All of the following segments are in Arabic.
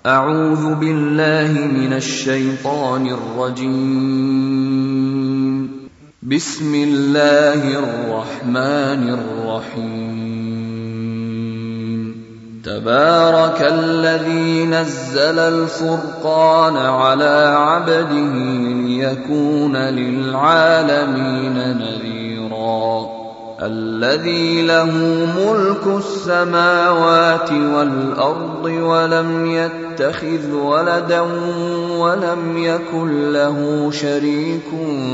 أعوذ بالله من الشيطان الرجيم. بسم الله الرحمن الرحيم. تبارك الذي نزل الفرقان على عبده ليكون للعالمين نذيرا. الذي له ملك السماوات والأرض ولم يتخذ ولدا ولم يكن له شريك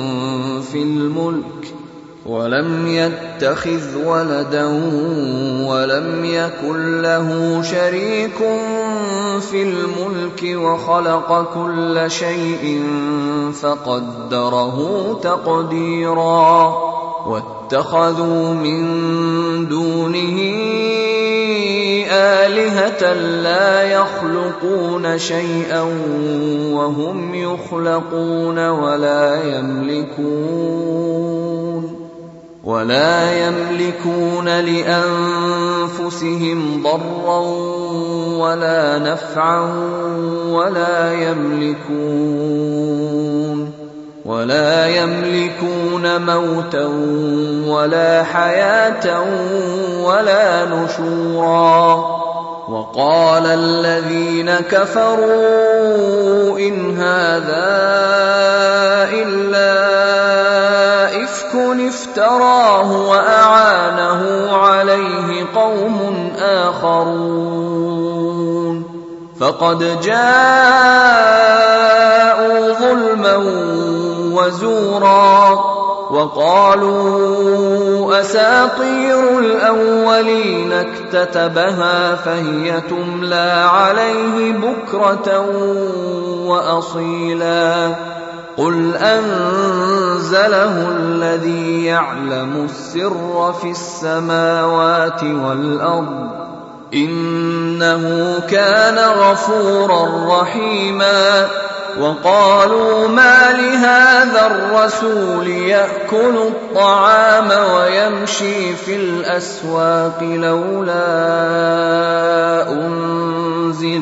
في الملك وخلق كل شيء فقدره تقديرا. واتخذوا من دونه آلهة لا يخلقون شيئا وهم يخلقون ولا يملكون لأنفسهم ضرا ولا نفعا ولا يملكون موتا ولا حياة ولا نشورا. وقال الذين كفروا إن هذا إلا إفك افتراه وأعانه عليه قوم آخرون فقد جاءوا ظلما وزورا. وقالوا أساطير الأولين اكتتبها فهي تملى عليه بكرة وأصيلا. قل أنزله الذي يعلم السر في السماوات والأرض إنه كان غفورا رحيما. وقالوا ما لهذا الرسول يأكل الطعام ويمشي في الأسواق لولا أنزل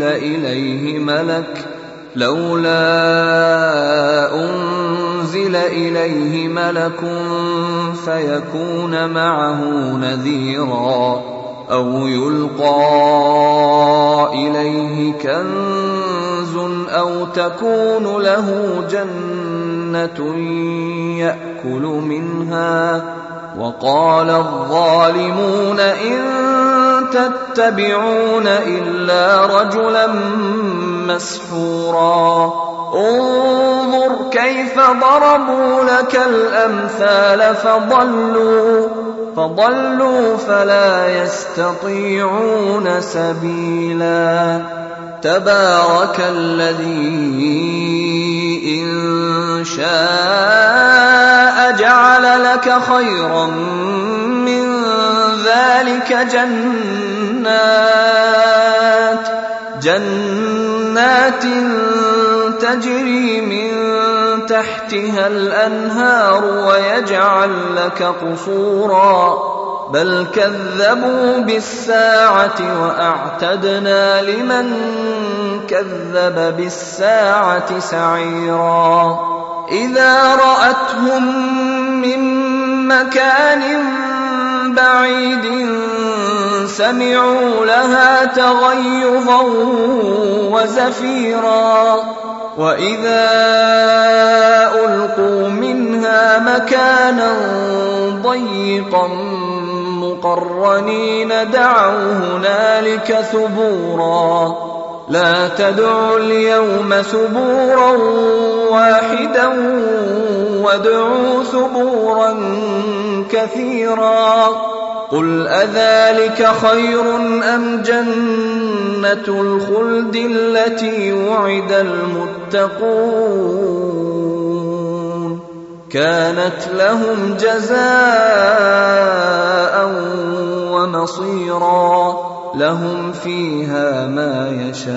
إليه ملك فيكون معه نذيرا أو يلقى إليه كنز أو تكون له جنة يأكل منها. وقال الظالمون إن تتبعون إلا رجلا مسحورا. انظر كيف ضربوا لك الأمثال فضلوا فلا يستطيعون سبيلا. تبارك الذي إن شاء جعل لك خيرا من ذلك جنات تجري من تحتها الأنهار ويجعل لك قصورا. بل كذبوا بالساعة وأعتدنا لمن كذب بالساعة سعيرا. إذا رأتهم من مكان بعيد سمعوا لها تغيظا وزفيرا. وإذا ألقوا منها مكانا ضيقا مقرنين دعوا هنالك ثبورا. لا تدعوا اليوم ثبورا واحدا وادعوا ثبورا كثيرا. قل أذلك خير أم جنة الخلد التي وعد المتقون كانت لهم جزاء ومصيرا. لهم فيها ما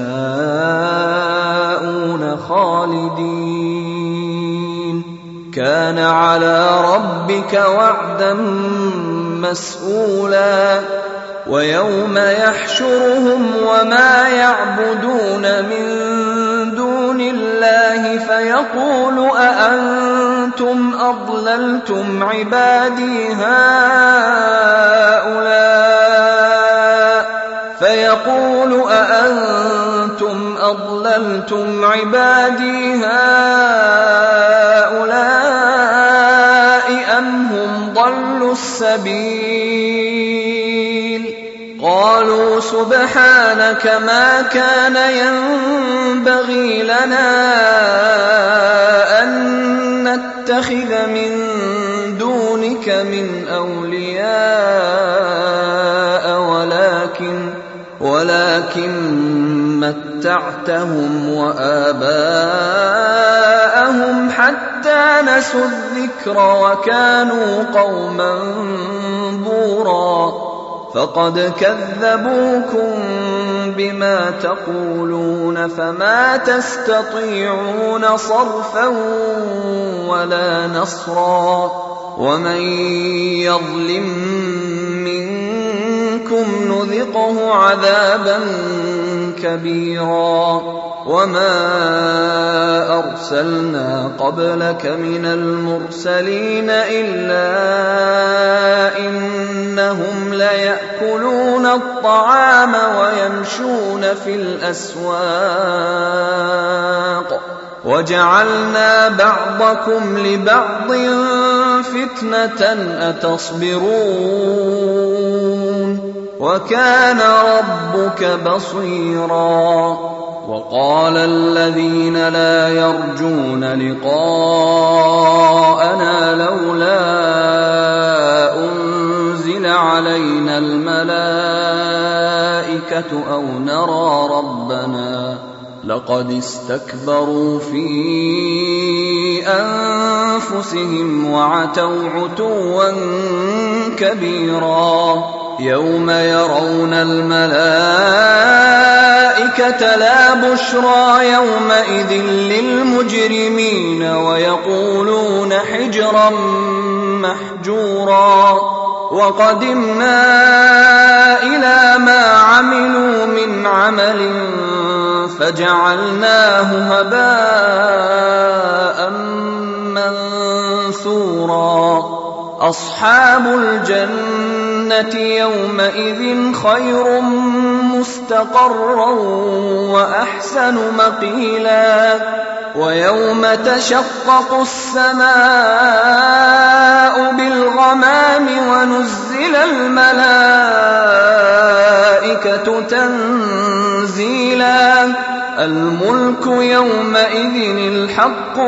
يشاءون خالدين. كان على ربك وعدا مسئولا. ويوم يحشرهم وما يعبدون من دون الله فيقول أأنتم أضللتم عبادي هؤلاء أم هم ضلوا السبيل قالوا سبحانك ما كان ينبغي لنا أن نتخذ من دونك من أولياء ولكن متعتهم وآباءهم حتى نسوا الذكر وكانوا قوما بورا فقد كذبوكم بما تقولون فما تستطيعون صرفا ولا نصرا ومن يظلم منكم نذقه عذابا كبيرا وما أرسلنا قبلك من المرسلين إلا إنهم ليأكلون الطعام ويمشون في الأسواق وجعلنا بعضكم لبعض فتنة أتصبرون وكان ربك بصيرا وقال الذين لا يرجون لقاءنا لولا أنزل علينا الملائكة أو نرى ربنا لقد استكبروا في أنفسهم وعتوا عتوا كبيرا يوم يرون الملائكة لا بشرى يومئذ للمجرمين ويقولون حجرا محجورا وقدمنا إلى ما عملوا من عمل فجعلناه هباء منثورا أصحاب الجنة يومئذ خير مستقرا وأحسن مقيلا ويوم تشقق السماء بالغمام ونزل الملائكة تنزيلا الملك يومئذ الحق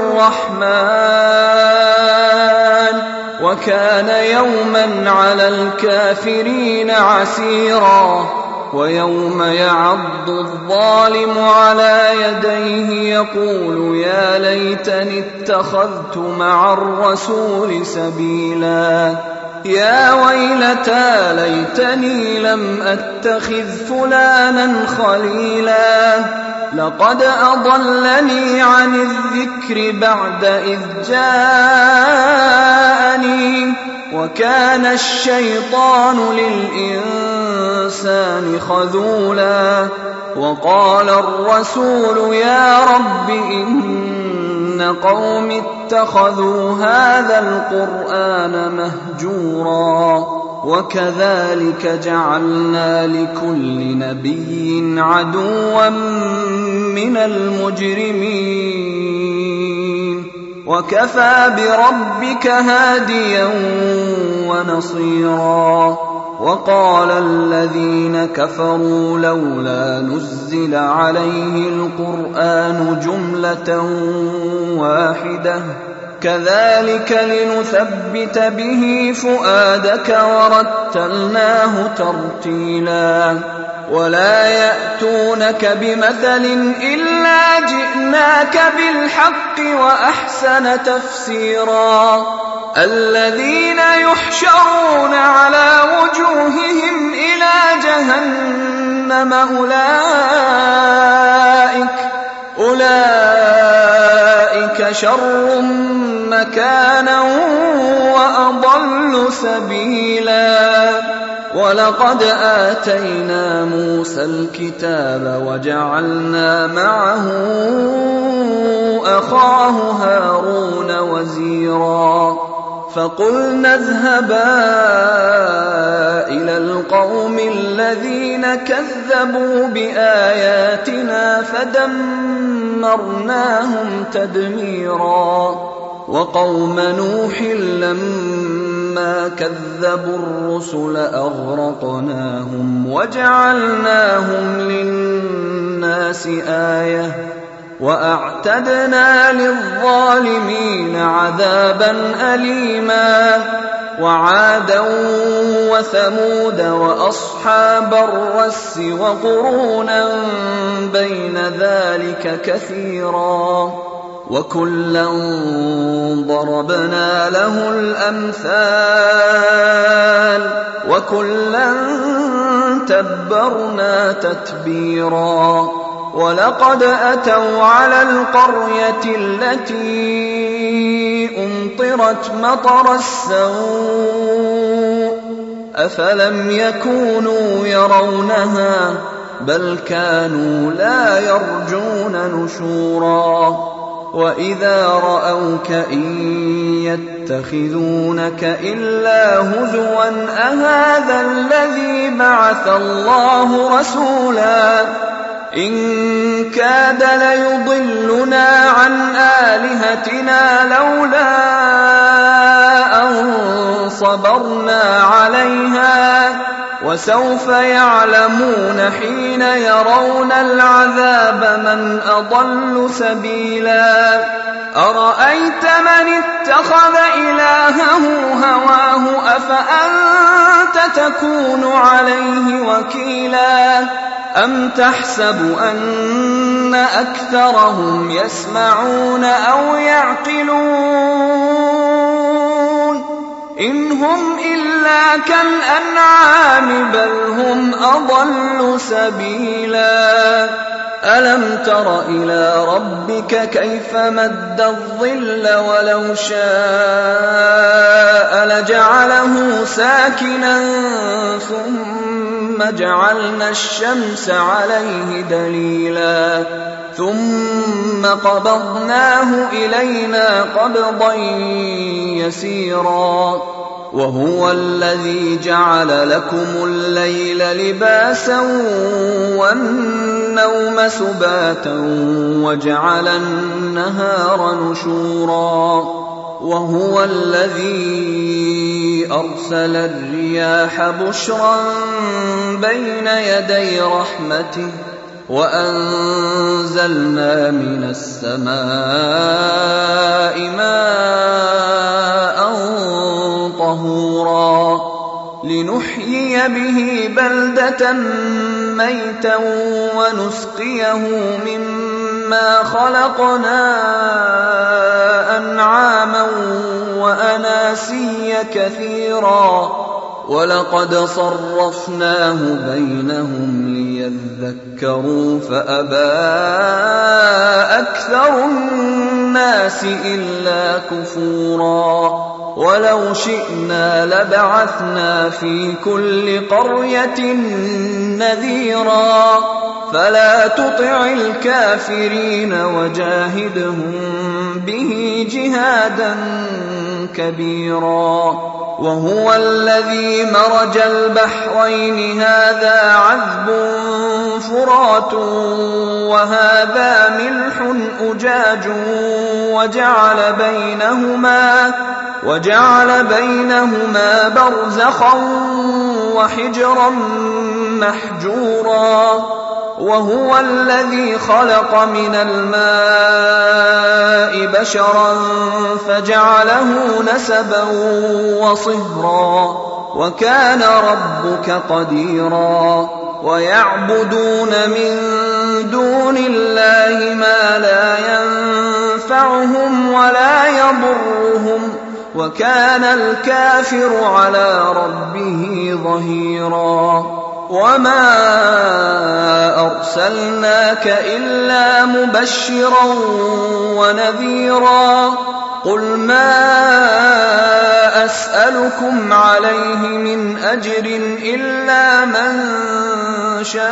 للرحمن وكان يوما على الكافرين عسيرا ويوم يعض الظالم على يديه يقول يا ليتني اتخذت مع الرسول سبيلا يا ويلتى ليتني لم أتخذ فلانا خليلا لقد أضلني عن الذكر بعد إذ جاءني وكان الشيطان للإنسان خذولا وقال الرسول يا رب إن قوم اتخذوا هذا القرآن مهجورا وكذلك جعلنا لكل نبي عدوا من المجرمين وكفى بربك هاديا ونصيرا وقال الذين كفروا لولا نزل عليه القرآن جملة واحدة كذلك لنثبت به فؤادك ورتلناه ترتيلا ولا يأتونك بمثل إلا جئناك بالحق وأحسن تفسيرا الذين يحشرون على وجوههم إلى جهنم أولئك شر مكانا وأضل سبيلا ولقد آتينا موسى الكتاب وجعلنا معه أخاه هارون وزيرا فقلنا اذهبا إلى القوم الذين كذبوا بآياتنا فدمرناهم تدميرا وقوم نوح لما كذبوا الرسل أغرقناهم وجعلناهم للناس آية وأعتدنا للظالمين عذابا أليما وعادا وثمود وأصحاب الرس وقرونا بين ذلك كثيرا وكلا ضربنا له الأمثال وكلا تبرنا تتبيرا ولقد أتوا على القرية التي أمطرت مطر السوء أفلم يكونوا يرونها بل كانوا لا يرجون نشورا وإذا رأوك إن يتخذونك إلا هزوا أهذا الذي بعث الله رسولا إن كاد ليضلنا عن آلهتنا لولا أن صبرنا عليها وسوف يعلمون حين يرون العذاب من أضل سبيلا أرأيت من اتخذ إلهه هواه أفأنت تكون عليه وكيلا أم تحسب أن أكثرهم يسمعون أو يعقلون إن هم إلا كالأنعام بل هم أضل سبيلا ألم تر إلى ربك كيف مد الظل ولو شاء لجعله ساكنا ثم جعلنا الشمس عليه دليلا ثم قبضناه إلينا قبضا يسيرا وهو الذي جعل لكم الليل لباسا والنوم سباتا وجعل النهار نشورا وهو الذي أرسل الرياح بشرا بين يدي رحمته وأنزلنا من السماء ماء طهورا لنحيي به بلدة ميتا ونسقيه مما خلقنا أنعاما وأناسيا كثيرا ولقد صرفناه بينهم ليذكروا فأبى أكثر الناس إلا كفورا ولو شئنا لبعثنا في كل قرية نذيرا فلا تطع الكافرين وجاهدهم به جهادا كبيرا وهو الذي مرج البحرين هذا عذب فرات وهذا ملح أجاج وجعل بينهما برزخا وحجرا محجورا وهو الذي خلق من الماء بشرا فجعله نسبا وصهرا وكان ربك قديرا ويعبدون من دون الله ما لا ينفعهم ولا يضرهم وكان الكافر على ربه ظهيرا وما أرسلناك إلا مبشرا ونذيرا قل ما أسألكم عليه من أجر إلا من شاء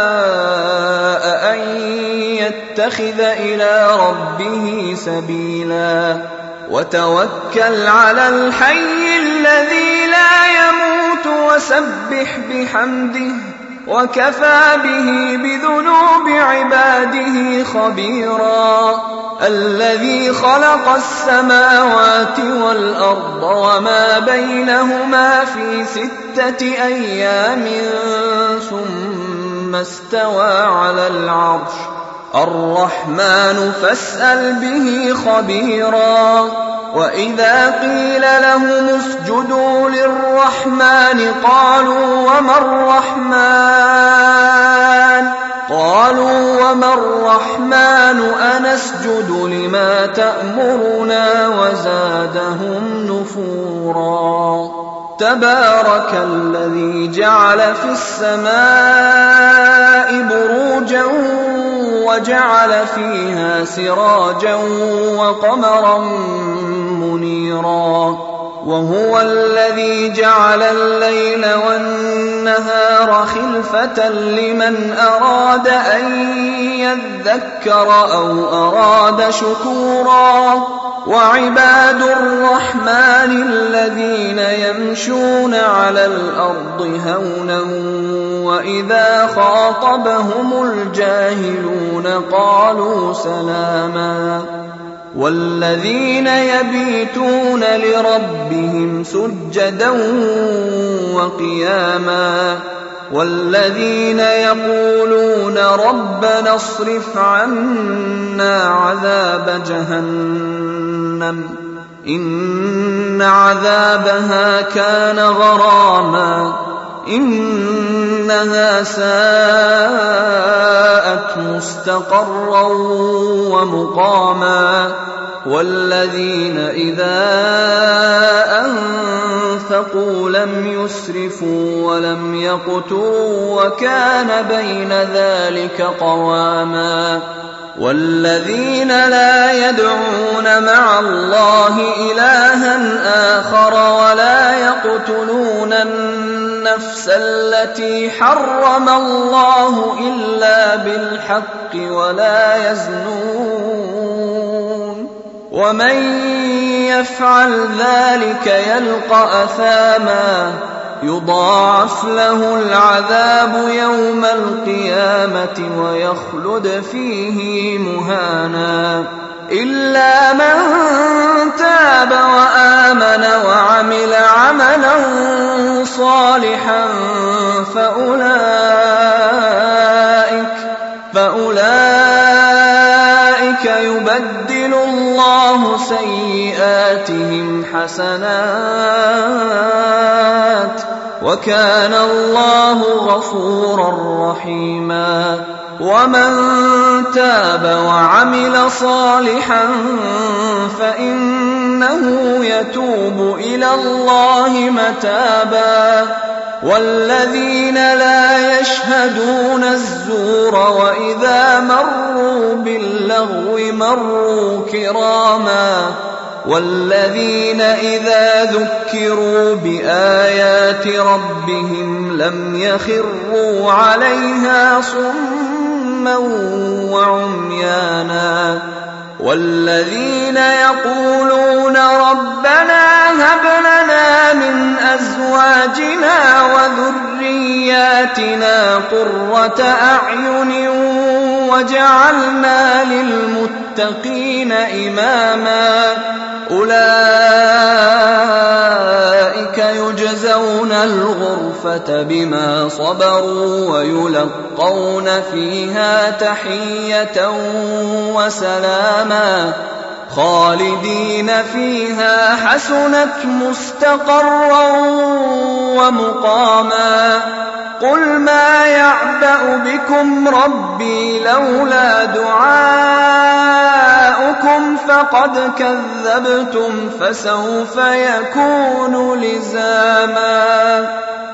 أن يتخذ إلى ربه سبيلا وتوكل على الحي الذي لا يموت وسبح بحمده وكفى به بذنوب عباده خبيرا الذي خلق السماوات والأرض وما بينهما في 6 أيام ثم استوى على العرش الرحمن فاسأل به خبيرا وإذا قيل لهم اسجدوا للرحمن قالوا وما الرحمن أنسجد لما تأمرنا وزادهم نفورا تبارك الذي جعل في السماء بروجا وجعل فيها سراجا وقمرا منيرا وهو الذي جعل الليل والنهار خلفة لمن أراد أن يذكر أو أراد شكورا وعباد الرحمن الذين يمشون على الأرض هونا وإذا خاطبهم الجاهلون قالوا سلاما والذين يبيتون لربهم سجدا وقياما والذين يقولون ربنا اصرف عنا عذاب جهنم إن عذابها كان غراما إنها ساءت مستقرا ومقاما والذين إذا أنفقوا لم يسرفوا ولم يقتروا وكان بين ذلك قواما والذين لا يدعون مع الله إلها آخر ولا يقتلون النفس التي حرم الله إلا بالحق ولا يزنون ومن يفعل ذلك يلقى أثاما يضاعف له العذاب يوم القيامة ويخلد فيه مهانا إلا من تاب وآمن وعمل عملا صالحا فأولئك يبدل الله سيئاتهم حسنات وكان الله غفورا رحيما ومن تاب وعمل صالحا فإنه يتوب إلى الله متابا والذين لا يشهدون الزور وإذا مروا باللغو مروا كراما والذين إذا ذكروا بآيات ربهم لم يخروا عليها صما وعميانا والذين يقولون ربنا هب لنا من أزواجنا وذرياتنا قرة أعين وجعلنا للمتقين إماما أولئك يجزون الغرفة بما صبروا ويلقون فيها تحية وسلاما خالدين فيها حسنت مستقرا ومقاما قل ما يعبأ بكم ربي لولا دعاؤكم فقد كذبتم فسوف يكون لزاما